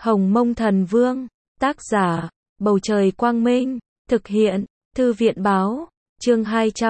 Hồng Mông Thần Vương, tác giả, Bầu Trời Quang Minh, thực hiện, Thư viện Báo, chương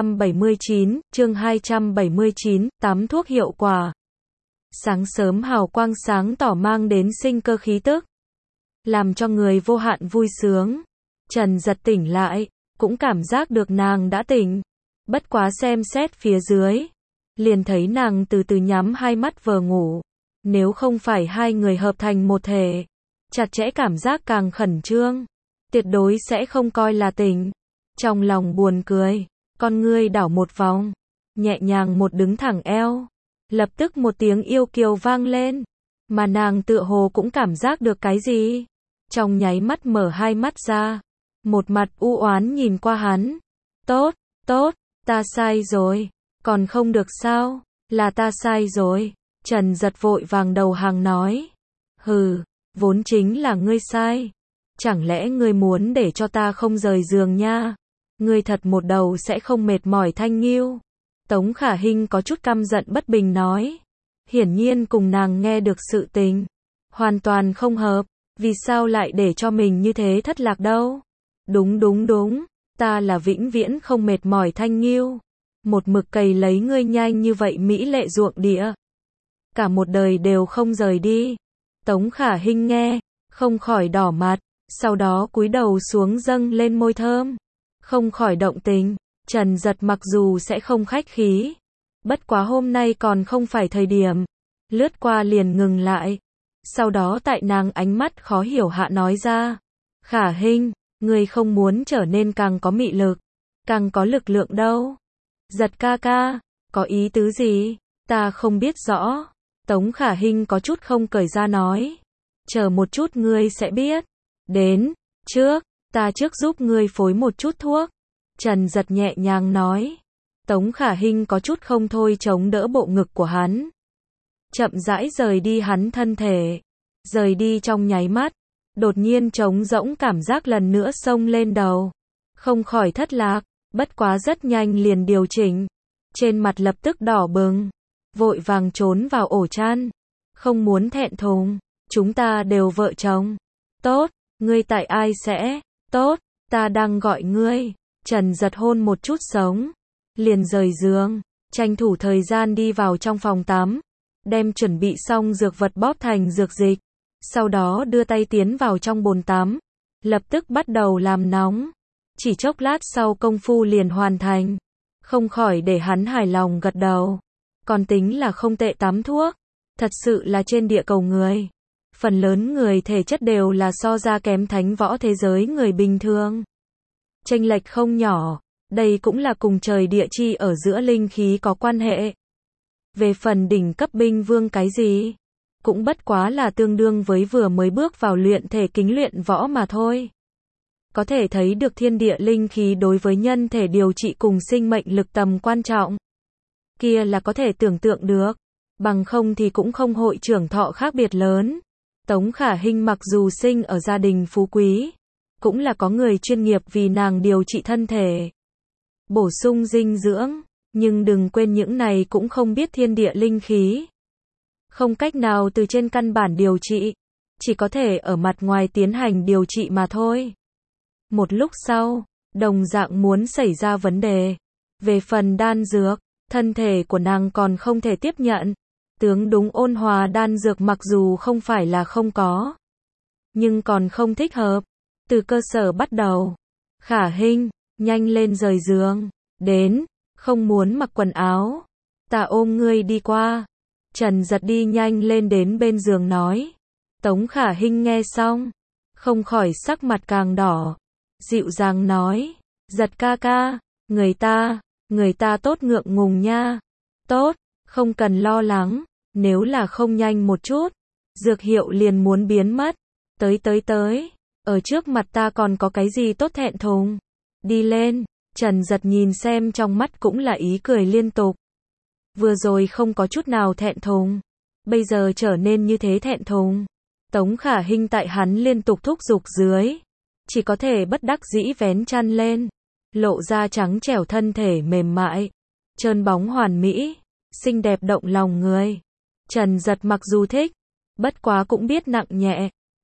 279, tắm thuốc hiệu quả. Sáng sớm hào quang sáng tỏ mang đến sinh cơ khí tức, làm cho người vô hạn vui sướng. Trần giật tỉnh lại, cũng cảm giác được nàng đã tỉnh. Bất quá xem xét phía dưới, liền thấy nàng từ từ nhắm hai mắt vờ ngủ. Nếu không phải hai người hợp thành một thể, chặt chẽ cảm giác càng khẩn trương, tuyệt đối sẽ không coi là tỉnh. Trong lòng buồn cười, con ngươi đảo một vòng, nhẹ nhàng một đứng thẳng eo. Lập tức một tiếng yêu kiều vang lên, mà nàng tựa hồ cũng cảm giác được cái gì. Trong nháy mắt mở hai mắt ra, một mặt u oán nhìn qua hắn. Tốt, ta sai rồi, còn không được sao, là ta sai rồi. Trần giật vội vàng đầu hàng nói. Hừ, vốn chính là ngươi sai. Chẳng lẽ ngươi muốn để cho ta không rời giường nha? Ngươi thật một đầu sẽ không mệt mỏi thanh nghiêu. Tống Khả Hinh có chút căm giận bất bình nói. Hiển nhiên cùng nàng nghe được sự tình hoàn toàn không hợp. Vì sao lại để cho mình như thế thất lạc đâu? Đúng, ta là vĩnh viễn không mệt mỏi thanh nghiêu. Một mực cày lấy ngươi nhanh như vậy mỹ lệ ruộng địa, cả một đời đều không rời đi. Tống Khả Hinh nghe, không khỏi đỏ mặt, sau đó cúi đầu xuống dâng lên môi thơm. Không khỏi động tình. Trần giật mặc dù sẽ không khách khí, bất quá hôm nay còn không phải thời điểm. Lướt qua liền ngừng lại. Sau đó tại nàng ánh mắt khó hiểu hạ nói ra. Khả Hinh, ngươi không muốn trở nên càng có mị lực, càng có lực lượng đâu. Giật ca ca, có ý tứ gì? Ta không biết rõ. Tống Khả Hinh có chút không cởi ra nói. Chờ một chút ngươi sẽ biết. Đến, ta trước giúp ngươi phối một chút thuốc. Trần giật nhẹ nhàng nói. Tống Khả Hinh có chút không thôi chống đỡ bộ ngực của hắn. Chậm rãi rời đi hắn thân thể. Rời đi trong nháy mắt, đột nhiên trống rỗng cảm giác lần nữa xông lên đầu. Không khỏi thất lạc, bất quá rất nhanh liền điều chỉnh. Trên mặt lập tức đỏ bừng, vội vàng trốn vào ổ chăn. Không muốn thẹn thùng, chúng ta đều vợ chồng. Tốt, ngươi tại ai sẽ? Tốt, ta đang gọi ngươi. Trần giật hôn một chút sống, liền rời giường, tranh thủ thời gian đi vào trong phòng tắm, đem chuẩn bị xong dược vật bóp thành dược dịch, sau đó đưa tay tiến vào trong bồn tắm, lập tức bắt đầu làm nóng. Chỉ chốc lát sau công phu liền hoàn thành, không khỏi để hắn hài lòng gật đầu. Còn tính là không tệ tắm thuốc, thật sự là trên địa cầu người, phần lớn người thể chất đều là so ra kém thánh võ thế giới người bình thường. Chênh lệch không nhỏ, đây cũng là cùng trời địa chi ở giữa linh khí có quan hệ. Về phần đỉnh cấp binh vương cái gì, cũng bất quá là tương đương với vừa mới bước vào luyện thể kính luyện võ mà thôi. Có thể thấy được thiên địa linh khí đối với nhân thể điều trị cùng sinh mệnh lực tầm quan trọng. Kia là có thể tưởng tượng được, bằng không thì cũng không hội trưởng thọ khác biệt lớn. Tống Khả Hinh mặc dù sinh ở gia đình phú quý, cũng là có người chuyên nghiệp vì nàng điều trị thân thể, bổ sung dinh dưỡng, nhưng đừng quên những này cũng không biết thiên địa linh khí. Không cách nào từ trên căn bản điều trị, chỉ có thể ở mặt ngoài tiến hành điều trị mà thôi. Một lúc sau, đồng dạng muốn xảy ra vấn đề. Về phần đan dược, thân thể của nàng còn không thể tiếp nhận. Tướng đúng ôn hòa đan dược mặc dù không phải là không có, nhưng còn không thích hợp. Từ cơ sở bắt đầu. Khả Hinh, nhanh lên rời giường. Đến, không muốn mặc quần áo, ta ôm ngươi đi qua. Trần giật đi nhanh lên đến bên giường nói. Tống Khả Hinh nghe xong, không khỏi sắc mặt càng đỏ, dịu dàng nói. Giật ca ca, người ta tốt ngượng ngùng nha. Tốt, không cần lo lắng, nếu là không nhanh một chút, dược hiệu liền muốn biến mất. Tới, ở trước mặt ta còn có cái gì tốt thẹn thùng. Đi lên. Trần giật nhìn xem trong mắt cũng là ý cười liên tục. Vừa rồi không có chút nào thẹn thùng, bây giờ trở nên như thế thẹn thùng. Tống Khả Hinh tại hắn liên tục thúc giục dưới, chỉ có thể bất đắc dĩ vén chăn lên, lộ ra trắng trẻo thân thể mềm mại, trơn bóng hoàn mỹ, xinh đẹp động lòng người. Trần giật mặc dù thích, bất quá cũng biết nặng nhẹ,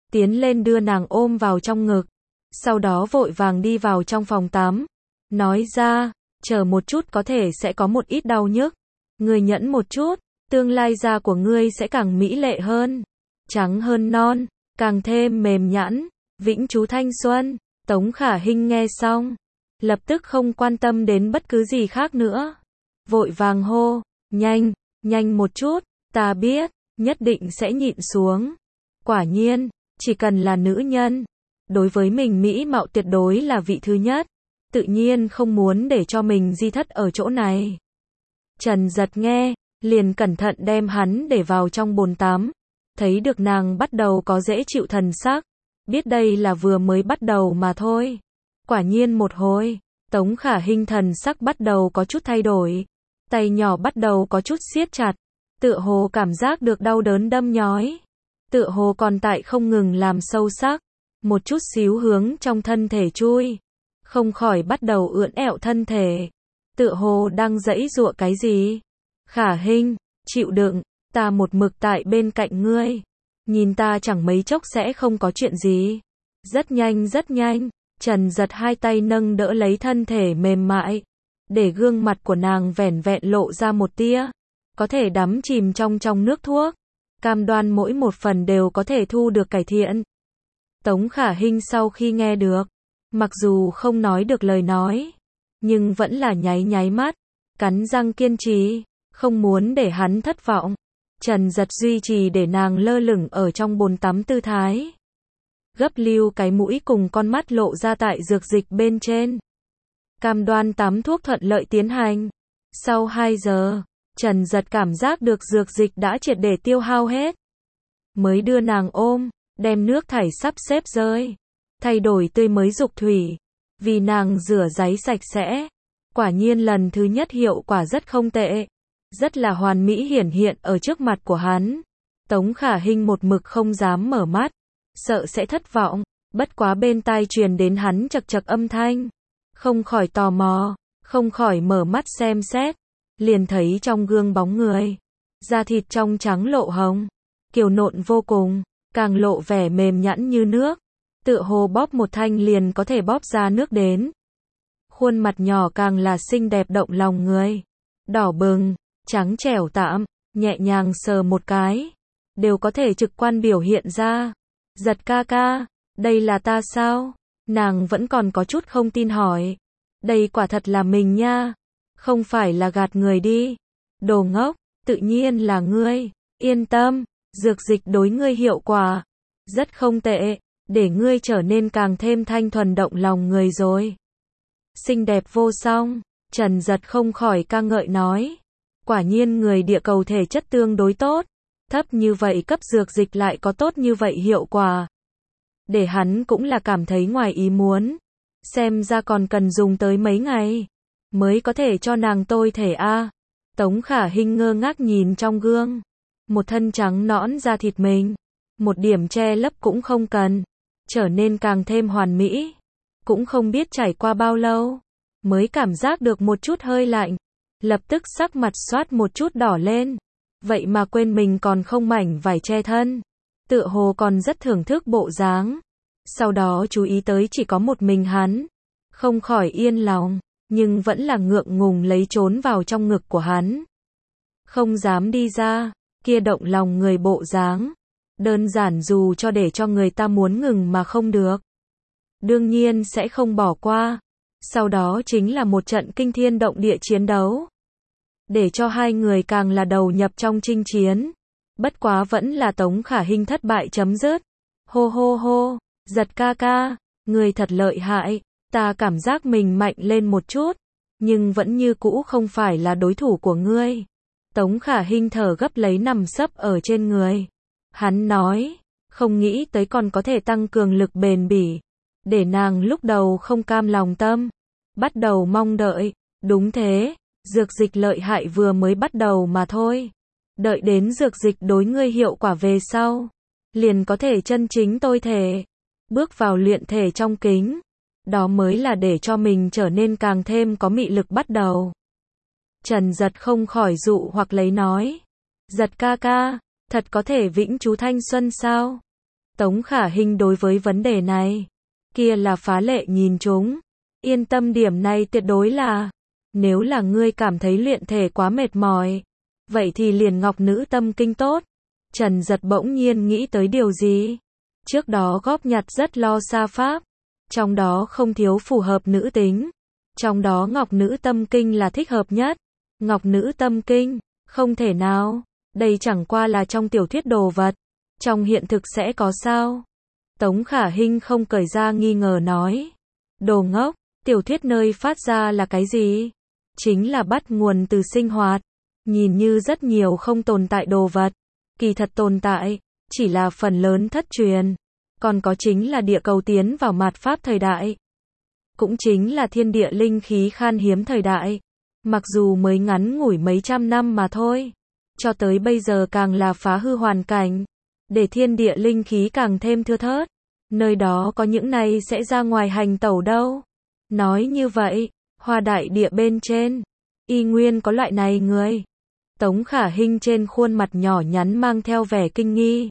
tiến lên đưa nàng ôm vào trong ngực. Sau đó vội vàng đi vào trong phòng tắm. Nói ra, chờ một chút có thể sẽ có một ít đau nhức. Ngươi nhẫn một chút, tương lai da của ngươi sẽ càng mỹ lệ hơn, trắng hơn non, càng thêm mềm nhẵn, vĩnh trú thanh xuân. Tống Khả Hinh nghe xong, lập tức không quan tâm đến bất cứ gì khác nữa. Vội vàng hô, nhanh, nhanh một chút, ta biết, nhất định sẽ nhịn xuống. Quả nhiên, chỉ cần là nữ nhân, đối với mình mỹ mạo tuyệt đối là vị thứ nhất, tự nhiên không muốn để cho mình di thất ở chỗ này. Trần Giật nghe, liền cẩn thận đem hắn để vào trong bồn tắm, thấy được nàng bắt đầu có dễ chịu thần sắc, biết đây là vừa mới bắt đầu mà thôi. Quả nhiên một hồi, Tống Khả Hinh thần sắc bắt đầu có chút thay đổi, tay nhỏ bắt đầu có chút siết chặt, tựa hồ cảm giác được đau đớn đâm nhói, tựa hồ còn tại không ngừng làm sâu sắc, một chút xíu hướng trong thân thể chui, không khỏi bắt đầu ưỡn ẹo thân thể, tựa hồ đang giãy giụa cái gì. Khả Hinh, chịu đựng, ta một mực tại bên cạnh ngươi, nhìn ta chẳng mấy chốc sẽ không có chuyện gì. Rất nhanh, Trần Giật hai tay nâng đỡ lấy thân thể mềm mại, để gương mặt của nàng vẻn vẹn lộ ra một tia, có thể đắm chìm trong nước thuốc, cam đoan mỗi một phần đều có thể thu được cải thiện. Tống Khả Hinh sau khi nghe được, mặc dù không nói được lời nói, nhưng vẫn là nháy mắt, cắn răng kiên trì, không muốn để hắn thất vọng. Trần Giật duy trì để nàng lơ lửng ở trong bồn tắm tư thái, gấp lưu cái mũi cùng con mắt lộ ra tại dược dịch bên trên, cam đoan tắm thuốc thuận lợi tiến hành. Sau 2 giờ, Trần Giật cảm giác được dược dịch đã triệt để tiêu hao hết, mới đưa nàng ôm, đem nước thải sắp xếp rơi, thay đổi tươi mới dục thủy, vì nàng rửa ráy sạch sẽ. Quả nhiên lần thứ nhất hiệu quả rất không tệ, rất là hoàn mỹ hiển hiện ở trước mặt của hắn. Tống Khả Hinh một mực không dám mở mắt, sợ sẽ thất vọng, bất quá bên tai truyền đến hắn chậc chậc âm thanh, không khỏi tò mò, không khỏi mở mắt xem xét, liền thấy trong gương bóng người, da thịt trong trắng lộ hồng, kiều nộn vô cùng, càng lộ vẻ mềm nhẵn như nước, tựa hồ bóp một thanh liền có thể bóp ra nước đến. Khuôn mặt nhỏ càng là xinh đẹp động lòng người, đỏ bừng, trắng trẻo tạm, nhẹ nhàng sờ một cái, đều có thể trực quan biểu hiện ra. Giật ca ca, đây là ta sao? Nàng vẫn còn có chút không tin hỏi. Đây quả thật là mình nha, không phải là gạt người đi. Đồ ngốc, tự nhiên là ngươi, yên tâm, dược dịch đối ngươi hiệu quả rất không tệ, để ngươi trở nên càng thêm thanh thuần động lòng người rồi. Xinh đẹp vô song, Trần Giật không khỏi ca ngợi nói. Quả nhiên người địa cầu thể chất tương đối tốt, thấp như vậy cấp dược dịch lại có tốt như vậy hiệu quả. Để hắn cũng là cảm thấy ngoài ý muốn, xem ra còn cần dùng tới mấy ngày, mới có thể cho nàng tôi thể a. Tống Khả Hinh ngơ ngác nhìn trong gương, một thân trắng nõn da thịt mình, một điểm che lấp cũng không cần, trở nên càng thêm hoàn mỹ. Cũng không biết trải qua bao lâu, mới cảm giác được một chút hơi lạnh, lập tức sắc mặt xoát một chút đỏ lên, vậy mà quên mình còn không mảnh vải che thân, tựa hồ còn rất thưởng thức bộ dáng. Sau đó chú ý tới chỉ có một mình hắn, không khỏi yên lòng, nhưng vẫn là ngượng ngùng lấy trốn vào trong ngực của hắn, không dám đi ra, kia động lòng người bộ dáng, đơn giản dù cho để cho người ta muốn ngừng mà không được, đương nhiên sẽ không bỏ qua. Sau đó chính là một trận kinh thiên động địa chiến đấu, để cho hai người càng là đầu nhập trong chinh chiến. Bất quá vẫn là Tống Khả Hinh thất bại chấm dứt. Hô hô hô, Giật ca ca, người thật lợi hại, ta cảm giác mình mạnh lên một chút, nhưng vẫn như cũ không phải là đối thủ của ngươi. Tống Khả Hinh thở gấp lấy nằm sấp ở trên người. Hắn nói, không nghĩ tới còn có thể tăng cường lực bền bỉ, để nàng lúc đầu không cam lòng tâm, bắt đầu mong đợi. Đúng thế, dược dịch lợi hại vừa mới bắt đầu mà thôi. Đợi đến dược dịch đối ngươi hiệu quả về sau, liền có thể chân chính tôi thể, bước vào luyện thể trong kính. Đó mới là để cho mình trở nên càng thêm có mị lực bắt đầu. Trần Giật không khỏi dụ hoặc lấy nói. Giật ca ca, thật có thể vĩnh trú thanh xuân sao? Tống Khả Hinh đối với vấn đề này, kia là phá lệ nhìn chúng. Yên tâm, điểm này tuyệt đối là, nếu là ngươi cảm thấy luyện thể quá mệt mỏi, vậy thì liền Ngọc Nữ Tâm Kinh tốt. Trần Giật bỗng nhiên nghĩ tới điều gì. Trước đó góp nhặt rất lo xa pháp, trong đó không thiếu phù hợp nữ tính. Trong đó Ngọc Nữ Tâm Kinh là thích hợp nhất. Ngọc Nữ Tâm Kinh, không thể nào, đây chẳng qua là trong tiểu thuyết đồ vật, trong hiện thực sẽ có sao? Tống Khả Hinh không cởi ra nghi ngờ nói. Đồ ngốc, tiểu thuyết nơi phát ra là cái gì? Chính là bắt nguồn từ sinh hoạt. Nhìn như rất nhiều không tồn tại đồ vật, kỳ thật tồn tại, chỉ là phần lớn thất truyền. Còn có chính là địa cầu tiến vào mạt pháp thời đại. Cũng chính là thiên địa linh khí khan hiếm thời đại. Mặc dù mới ngắn ngủi mấy trăm năm mà thôi. Cho tới bây giờ càng là phá hư hoàn cảnh. Để thiên địa linh khí càng thêm thưa thớt. Nơi đó có những này sẽ ra ngoài hành tẩu đâu. Nói như vậy, Hoa Đại Địa bên trên, y nguyên có loại này người. Tống Khả Hinh trên khuôn mặt nhỏ nhắn mang theo vẻ kinh nghi.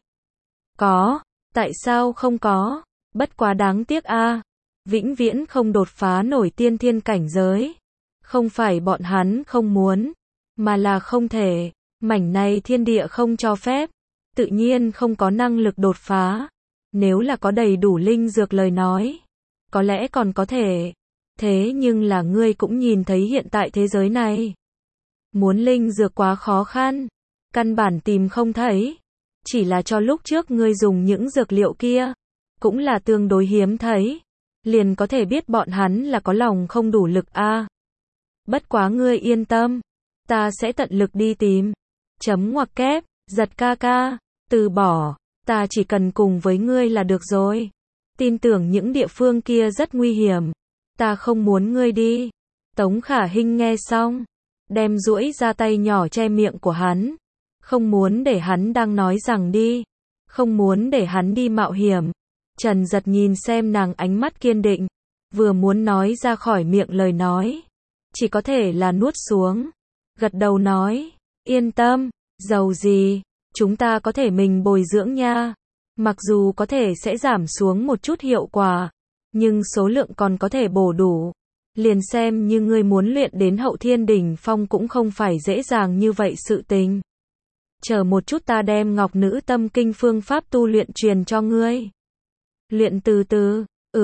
Có, tại sao không có? Bất quá đáng tiếc a, vĩnh viễn không đột phá nổi tiên thiên cảnh giới. Không phải bọn hắn không muốn, mà là không thể. Mảnh này thiên địa không cho phép, tự nhiên không có năng lực đột phá. Nếu là có đầy đủ linh dược lời nói, có lẽ còn có thể. Thế nhưng là ngươi cũng nhìn thấy hiện tại thế giới này. Muốn linh dược quá khó khăn, căn bản tìm không thấy. Chỉ là cho lúc trước ngươi dùng những dược liệu kia, cũng là tương đối hiếm thấy. Liền có thể biết bọn hắn là có lòng không đủ lực a. Bất quá ngươi yên tâm, ta sẽ tận lực đi tìm. Chấm ngoặc kép, Giật ca ca, từ bỏ, ta chỉ cần cùng với ngươi là được rồi. Tin tưởng những địa phương kia rất nguy hiểm, ta không muốn ngươi đi. Tống Khả Hinh nghe xong, đem duỗi ra tay nhỏ che miệng của hắn. Không muốn để hắn đang nói rằng đi. Không muốn để hắn đi mạo hiểm. Trần Giật nhìn xem nàng ánh mắt kiên định. Vừa muốn nói ra khỏi miệng lời nói, chỉ có thể là nuốt xuống. Gật đầu nói, yên tâm, giàu gì, chúng ta có thể mình bồi dưỡng nha. Mặc dù có thể sẽ giảm xuống một chút hiệu quả, nhưng số lượng còn có thể bổ đủ. Liền xem như ngươi muốn luyện đến hậu thiên đỉnh phong cũng không phải dễ dàng như vậy sự tình. Chờ một chút, ta đem Ngọc Nữ Tâm Kinh phương pháp tu luyện truyền cho ngươi. Luyện từ từ,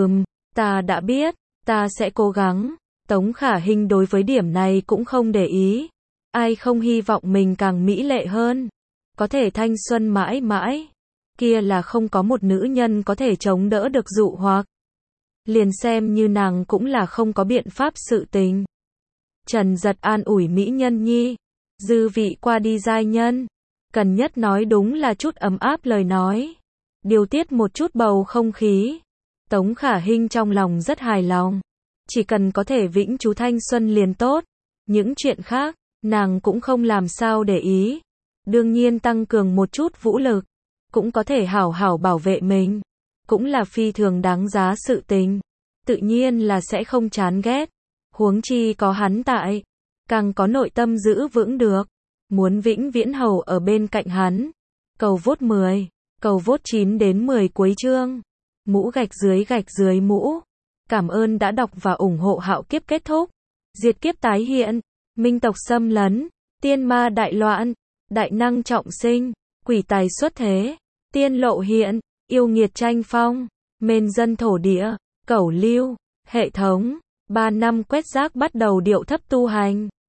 ta đã biết, ta sẽ cố gắng. Tống Khả Hinh đối với điểm này cũng không để ý. Ai không hy vọng mình càng mỹ lệ hơn, có thể thanh xuân mãi mãi. Kia là không có một nữ nhân có thể chống đỡ được dụ hoặc. Liền xem như nàng cũng là không có biện pháp sự tình. Trần Giật an ủi mỹ nhân nhi. Dư vị qua đi giai nhân. Cần nhất nói đúng là chút ấm áp lời nói. Điều tiết một chút bầu không khí. Tống Khả Hinh trong lòng rất hài lòng. Chỉ cần có thể vĩnh trú thanh xuân liền tốt. Những chuyện khác, nàng cũng không làm sao để ý. Đương nhiên tăng cường một chút vũ lực, cũng có thể hảo hảo bảo vệ mình. Cũng là phi thường đáng giá sự tình. Tự nhiên là sẽ không chán ghét. Huống chi có hắn tại, càng có nội tâm giữ vững được. Muốn vĩnh viễn hầu ở bên cạnh hắn. Cầu vốt 10, cầu vốt 9 đến 10 cuối chương. Mũ gạch dưới mũ. Cảm ơn đã đọc và ủng hộ. Hạo kiếp kết thúc, diệt kiếp tái hiện, minh tộc xâm lấn, tiên ma đại loạn, đại năng trọng sinh, quỷ tài xuất thế, tiên lộ hiện, yêu nghiệt tranh phong, mên dân thổ địa, cẩu lưu, hệ thống, 3 năm quét rác bắt đầu điệu thấp tu hành.